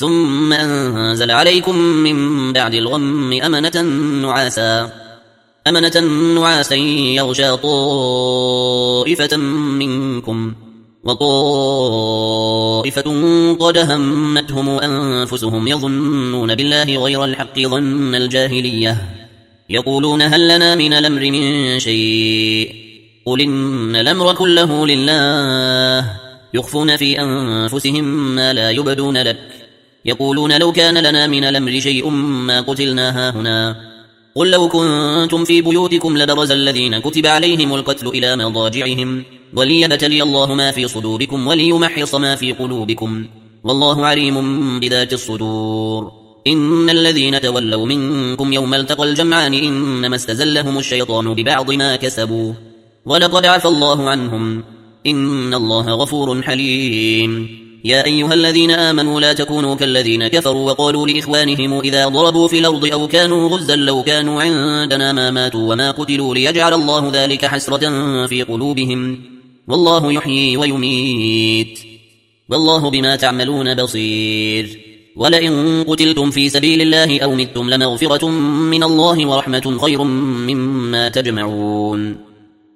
ثم أنزل عليكم من بعد الغم أمنة نعاسا يغشى طائفة منكم وطائفة قد همتهم أنفسهم يظنون بالله غير الحق ظن الجاهلية يقولون هل لنا من الأمر من شيء قل إن الأمر كله لله يخفون في أنفسهم ما لا يبدون لك يقولون لو كان لنا من الأمر شيء ما قتلنا هاهنا قل لو كنتم في بيوتكم لبرز الذين كتب عليهم القتل إلى مضاجعهم وليبتلي الله ما في صدوركم وليمحص ما في قلوبكم والله عليم بذات الصدور إن الذين تولوا منكم يوم التقى الجمعان إنما استزلهم الشيطان ببعض ما كسبوا ولقد عفى الله عنهم إن الله غفور حليم يا أيها الذين آمنوا لا تكونوا كالذين كفروا وقالوا لإخوانهم إذا ضربوا في الأرض أو كانوا غزا لو كانوا عندنا ما ماتوا وما قتلوا ليجعل الله ذلك حسرة في قلوبهم والله يحيي ويميت والله بما تعملون بصير ولئن قتلتم في سبيل الله أو متم لمغفرة من الله ورحمة خير مما تجمعون